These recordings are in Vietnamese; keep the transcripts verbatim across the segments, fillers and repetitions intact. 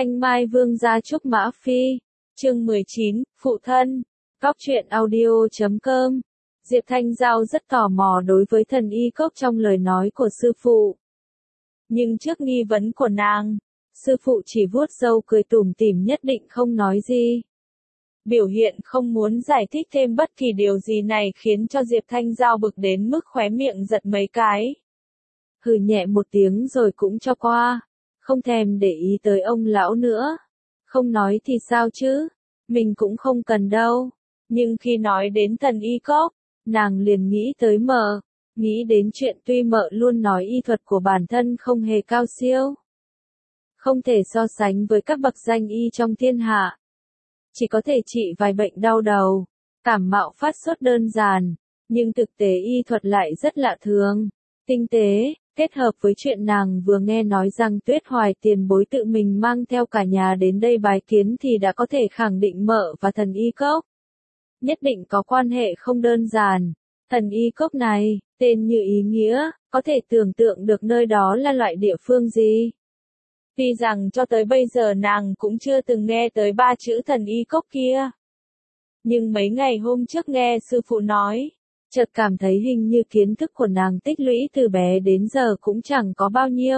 Thanh Mai Vương gia trúc Mã Phi, chương mười chín, Phụ thân, Góc truyện audio chấm com. Diệp Thanh Giao rất tò mò đối với thần y cốc trong lời nói của sư phụ. Nhưng trước nghi vấn của nàng, sư phụ chỉ vuốt râu cười tủm tỉm nhất định không nói gì. Biểu hiện không muốn giải thích thêm bất kỳ điều gì này khiến cho Diệp Thanh Giao bực đến mức khóe miệng giật mấy cái. Hừ nhẹ một tiếng rồi cũng cho qua, không thèm để ý tới ông lão nữa. Không nói thì sao chứ, mình cũng không cần đâu. Nhưng khi nói đến thần y cốc, nàng liền nghĩ tới mợ, nghĩ đến chuyện tuy mợ luôn nói y thuật của bản thân không hề cao siêu, không thể so sánh với các bậc danh y trong thiên hạ. Chỉ có thể trị vài bệnh đau đầu, cảm mạo phát sốt đơn giản, nhưng thực tế y thuật lại rất lạ thường, tinh tế, kết hợp với chuyện nàng vừa nghe nói rằng Tuyết Hoài tiền bối tự mình mang theo cả nhà đến đây bái kiến thì đã có thể khẳng định mợ và thần y cốc nhất định có quan hệ không đơn giản. Thần y cốc này, tên như ý nghĩa, có thể tưởng tượng được nơi đó là loại địa phương gì. Tuy rằng cho tới bây giờ nàng cũng chưa từng nghe tới ba chữ thần y cốc kia. Nhưng mấy ngày hôm trước nghe sư phụ nói, chợt cảm thấy hình như kiến thức của nàng tích lũy từ bé đến giờ cũng chẳng có bao nhiêu.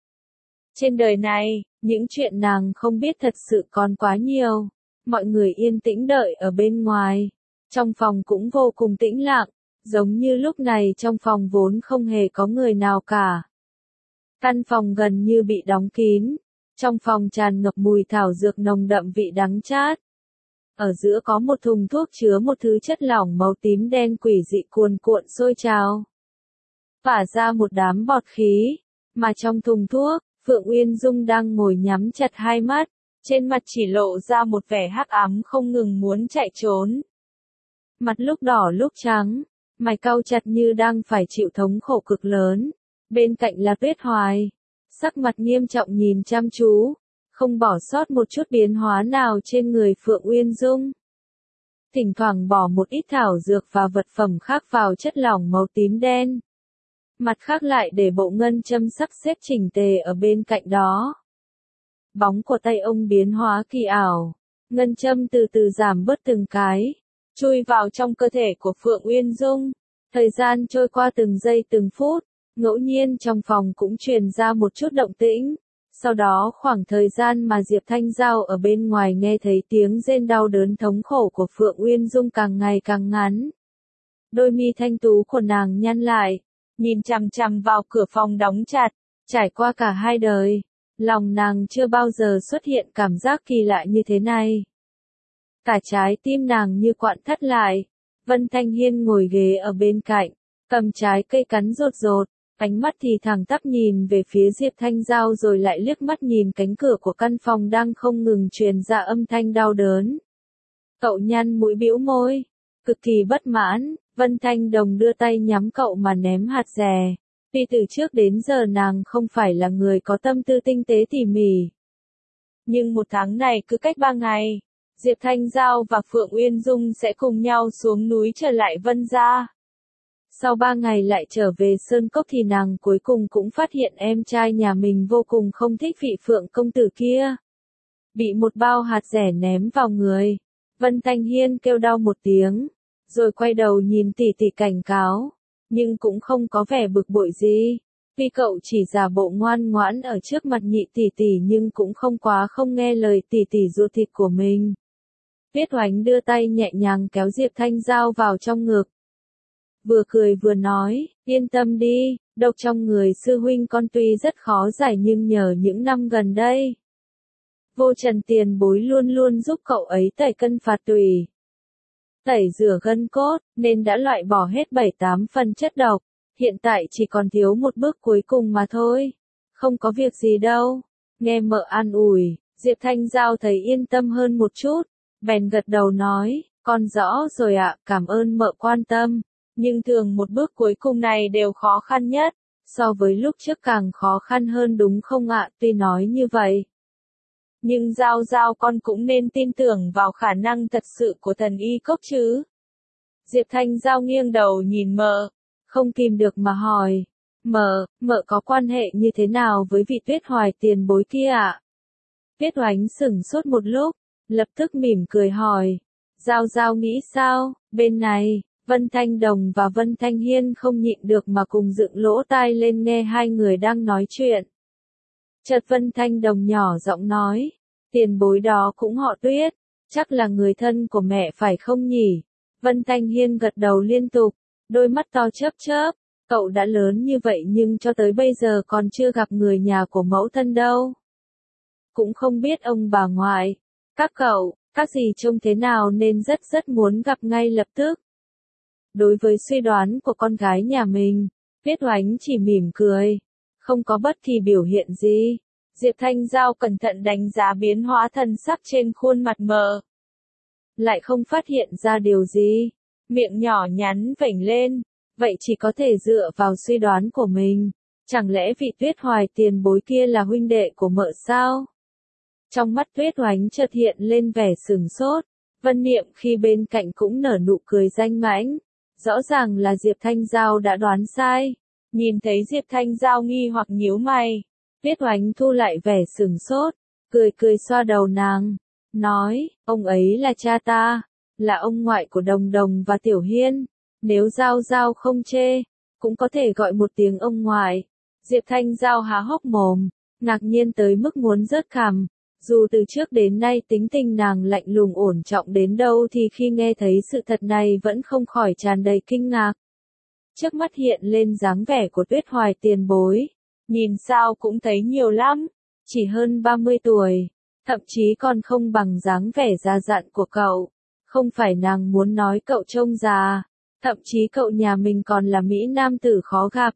Trên đời này, những chuyện nàng không biết thật sự còn quá nhiều. Mọi người yên tĩnh đợi ở bên ngoài. Trong phòng cũng vô cùng tĩnh lặng, giống như lúc này trong phòng vốn không hề có người nào cả. Căn phòng gần như bị đóng kín. Trong phòng tràn ngập mùi thảo dược nồng đậm vị đắng chát. Ở giữa có một thùng thuốc chứa một thứ chất lỏng màu tím đen quỷ dị cuồn cuộn sôi trào, phả ra một đám bọt khí, mà trong thùng thuốc, Phượng Uyên Dung đang ngồi nhắm chặt hai mắt, trên mặt chỉ lộ ra một vẻ hắc ám không ngừng muốn chạy trốn. Mặt lúc đỏ lúc trắng, mày cau chặt như đang phải chịu thống khổ cực lớn. Bên cạnh là Tuyết Hoài, sắc mặt nghiêm trọng nhìn chăm chú, không bỏ sót một chút biến hóa nào trên người Phượng Uyên Dung. Thỉnh thoảng bỏ một ít thảo dược và vật phẩm khác vào chất lỏng màu tím đen. Mặt khác lại để bộ ngân châm sắc xếp chỉnh tề ở bên cạnh đó. Bóng của tay ông biến hóa kỳ ảo, ngân châm từ từ giảm bớt từng cái, chui vào trong cơ thể của Phượng Uyên Dung. Thời gian trôi qua từng giây từng phút, ngẫu nhiên trong phòng cũng truyền ra một chút động tĩnh. Sau đó khoảng thời gian mà Diệp Thanh Giao ở bên ngoài nghe thấy tiếng rên đau đớn thống khổ của Phượng Uyên Dung càng ngày càng ngắn. Đôi mi thanh tú của nàng nhăn lại, nhìn chằm chằm vào cửa phòng đóng chặt, trải qua cả hai đời, lòng nàng chưa bao giờ xuất hiện cảm giác kỳ lạ như thế này. Cả trái tim nàng như quặn thắt lại. Vân Thanh Hiên ngồi ghế ở bên cạnh, cầm trái cây cắn rột rột. Ánh mắt thì thẳng tắp nhìn về phía Diệp Thanh Giao rồi lại liếc mắt nhìn cánh cửa của căn phòng đang không ngừng truyền ra âm thanh đau đớn. Cậu nhăn mũi bĩu môi, cực kỳ bất mãn. Vân Thanh Đồng đưa tay nhắm cậu mà ném hạt dẻ. Vì từ trước đến giờ nàng không phải là người có tâm tư tinh tế tỉ mỉ. Nhưng một tháng này cứ cách ba ngày, Diệp Thanh Giao và Phượng Uyên Dung sẽ cùng nhau xuống núi trở lại Vân gia. Sau ba ngày lại trở về Sơn Cốc thì nàng cuối cùng cũng phát hiện em trai nhà mình vô cùng không thích vị Phượng công tử kia. Bị một bao hạt dẻ ném vào người. Vân Thanh Hiên kêu đau một tiếng, rồi quay đầu nhìn tỷ tỷ cảnh cáo, nhưng cũng không có vẻ bực bội gì. Tuy cậu chỉ giả bộ ngoan ngoãn ở trước mặt nhị tỷ tỷ nhưng cũng không quá không nghe lời tỷ tỷ ruột thịt của mình. Tuyết Oánh đưa tay nhẹ nhàng kéo Diệp Thanh Giao vào trong ngực. Vừa cười vừa nói, yên tâm đi, độc trong người sư huynh con tuy rất khó giải nhưng nhờ những năm gần đây, Vô Trần tiền bối luôn luôn giúp cậu ấy tẩy cân phạt tùy, tẩy rửa gân cốt, nên đã loại bỏ hết bảy tám phần chất độc, hiện tại chỉ còn thiếu một bước cuối cùng mà thôi, không có việc gì đâu. Nghe mợ an ủi, Diệp Thanh Giao thấy yên tâm hơn một chút, bèn gật đầu nói, con rõ rồi ạ, cảm ơn mợ quan tâm. Nhưng thường một bước cuối cùng này đều khó khăn nhất, so với lúc trước càng khó khăn hơn đúng không ạ? Tuy nói như vậy, nhưng Giao Giao con cũng nên tin tưởng vào khả năng thật sự của thần y cốc chứ. Diệp Thanh Giao nghiêng đầu nhìn mợ, không kìm được mà hỏi, mợ, mợ có quan hệ như thế nào với vị Tuyết Hoài tiền bối kia ạ? Tuyết Oánh sững sốt một lúc, lập tức mỉm cười hỏi. Giao Giao nghĩ sao? Bên này, Vân Thanh Đồng và Vân Thanh Hiên không nhịn được mà cùng dựng lỗ tai lên nghe hai người đang nói chuyện. Chợt Vân Thanh Đồng nhỏ giọng nói, tiền bối đó cũng họ Tuyết, chắc là người thân của mẹ phải không nhỉ? Vân Thanh Hiên gật đầu liên tục, đôi mắt to chớp chớp, cậu đã lớn như vậy nhưng cho tới bây giờ còn chưa gặp người nhà của mẫu thân đâu. Cũng không biết ông bà ngoại, các cậu, các dì trông thế nào nên rất rất muốn gặp ngay lập tức. Đối với suy đoán của con gái nhà mình, Tuyết Oánh chỉ mỉm cười, không có bất kỳ biểu hiện gì. Diệp Thanh Giao cẩn thận đánh giá biến hóa thần sắc trên khuôn mặt mờ. Lại không phát hiện ra điều gì, miệng nhỏ nhắn vểnh lên, vậy chỉ có thể dựa vào suy đoán của mình. Chẳng lẽ vị Tuyết Hoài tiền bối kia là huynh đệ của mợ sao? Trong mắt Tuyết Oánh chợt hiện lên vẻ sửng sốt, Vân Niệm khi bên cạnh cũng nở nụ cười danh mãnh. Rõ ràng là Diệp Thanh Giao đã đoán sai. Nhìn thấy Diệp Thanh Giao nghi hoặc nhíu mày, Tuyết Oánh thu lại vẻ sửng sốt, cười cười xoa đầu nàng, nói, ông ấy là cha ta, là ông ngoại của Đồng Đồng và Tiểu Hiên, nếu Giao Giao không chê, cũng có thể gọi một tiếng ông ngoại. Diệp Thanh Giao há hốc mồm, ngạc nhiên tới mức muốn rớt cằm. Dù từ trước đến nay tính tình nàng lạnh lùng ổn trọng đến đâu thì khi nghe thấy sự thật này vẫn không khỏi tràn đầy kinh ngạc. Trước mắt hiện lên dáng vẻ của Tuyết Hoài tiền bối, nhìn sao cũng thấy nhiều lắm, chỉ hơn ba mươi tuổi, thậm chí còn không bằng dáng vẻ già dặn của cậu. Không phải nàng muốn nói cậu trông già, thậm chí cậu nhà mình còn là mỹ nam tử khó gặp.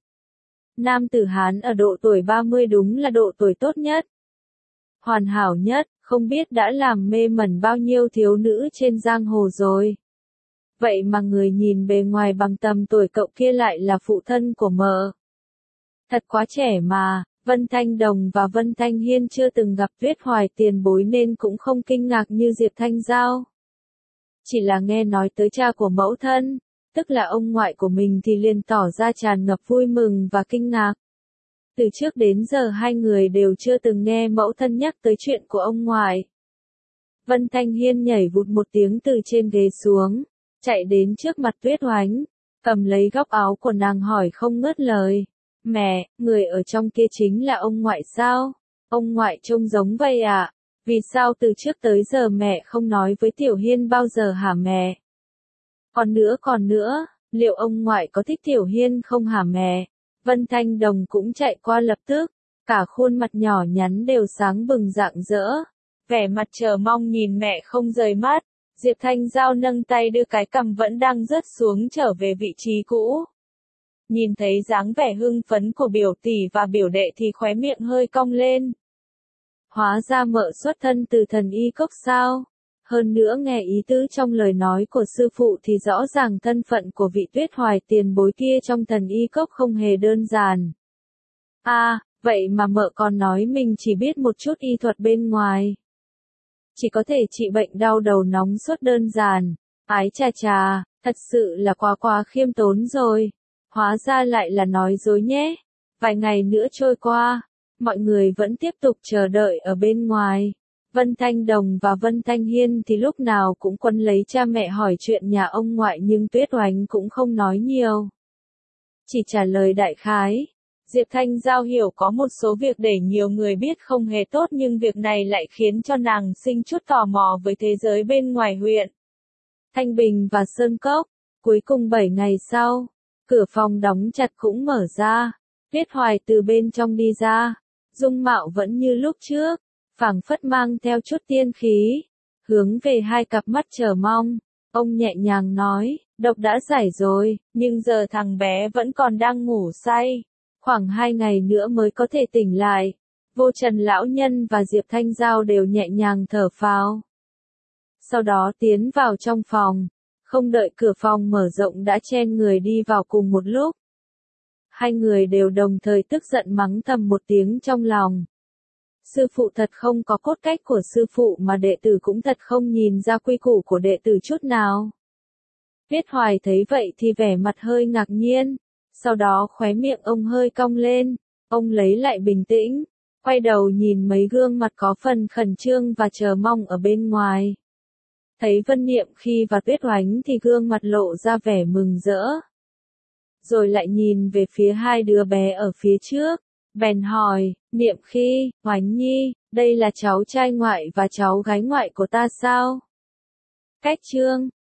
Nam tử Hán ở độ tuổi ba mươi đúng là độ tuổi tốt nhất, hoàn hảo nhất, không biết đã làm mê mẩn bao nhiêu thiếu nữ trên giang hồ rồi. Vậy mà người nhìn bề ngoài bằng tầm tuổi cậu kia lại là phụ thân của mợ. Thật quá trẻ mà, Vân Thanh Đồng và Vân Thanh Hiên chưa từng gặp Tuyết Hoài tiền bối nên cũng không kinh ngạc như Diệp Thanh Giao. Chỉ là nghe nói tới cha của mẫu thân, tức là ông ngoại của mình thì liền tỏ ra tràn ngập vui mừng và kinh ngạc. Từ trước đến giờ hai người đều chưa từng nghe mẫu thân nhắc tới chuyện của ông ngoại. Vân Thanh Hiên nhảy vụt một tiếng từ trên ghế xuống, chạy đến trước mặt Tuyết Oánh, cầm lấy góc áo của nàng hỏi không ngớt lời. Mẹ, người ở trong kia chính là ông ngoại sao? Ông ngoại trông giống vậy à? Vì sao từ trước tới giờ mẹ không nói với Tiểu Hiên bao giờ hả mẹ? Còn nữa còn nữa, liệu ông ngoại có thích Tiểu Hiên không hả mẹ? Vân Thanh Đồng cũng chạy qua lập tức, cả khuôn mặt nhỏ nhắn đều sáng bừng rạng rỡ, vẻ mặt chờ mong nhìn mẹ không rời mắt. Diệp Thanh Giao nâng tay đưa cái cằm vẫn đang rớt xuống trở về vị trí cũ. Nhìn thấy dáng vẻ hưng phấn của biểu tỷ và biểu đệ thì khóe miệng hơi cong lên. Hóa ra mợ xuất thân từ thần y cốc sao? Hơn nữa nghe ý tứ trong lời nói của sư phụ thì rõ ràng thân phận của vị Tuyết Hoài tiền bối kia trong thần y cốc không hề đơn giản. À, vậy mà mợ còn nói mình chỉ biết một chút y thuật bên ngoài. Chỉ có thể trị bệnh đau đầu nóng sốt đơn giản. Ái chà chà, thật sự là quá quá khiêm tốn rồi. Hóa ra lại là nói dối nhé. Vài ngày nữa trôi qua, mọi người vẫn tiếp tục chờ đợi ở bên ngoài. Vân Thanh Đồng và Vân Thanh Hiên thì lúc nào cũng quấn lấy cha mẹ hỏi chuyện nhà ông ngoại nhưng Tuyết Oánh cũng không nói nhiều. Chỉ trả lời đại khái. Diệp Thanh Giao hiểu có một số việc để nhiều người biết không hề tốt nhưng việc này lại khiến cho nàng sinh chút tò mò với thế giới bên ngoài huyện. Thanh Bình và Sơn Cốc, cuối cùng bảy ngày sau, cửa phòng đóng chặt cũng mở ra. Tuyết Hoài từ bên trong đi ra, dung mạo vẫn như lúc trước, phảng phất mang theo chút tiên khí, hướng về hai cặp mắt chờ mong. Ông nhẹ nhàng nói, độc đã giải rồi, nhưng giờ thằng bé vẫn còn đang ngủ say. Khoảng hai ngày nữa mới có thể tỉnh lại. Vô Trần lão nhân và Diệp Thanh Giao đều nhẹ nhàng thở phào. Sau đó tiến vào trong phòng. Không đợi cửa phòng mở rộng đã chen người đi vào cùng một lúc. Hai người đều đồng thời tức giận mắng thầm một tiếng trong lòng. Sư phụ thật không có cốt cách của sư phụ mà đệ tử cũng thật không nhìn ra quy củ của đệ tử chút nào. Tuyết Hoài thấy vậy thì vẻ mặt hơi ngạc nhiên. Sau đó khóe miệng ông hơi cong lên, ông lấy lại bình tĩnh, quay đầu nhìn mấy gương mặt có phần khẩn trương và chờ mong ở bên ngoài. Thấy Vân Niệm Khi và Tuyết Oánh thì gương mặt lộ ra vẻ mừng rỡ. Rồi lại nhìn về phía hai đứa bé ở phía trước, bèn hỏi, Niệm Khi, Oánh Nhi, đây là cháu trai ngoại và cháu gái ngoại của ta sao? Cách chương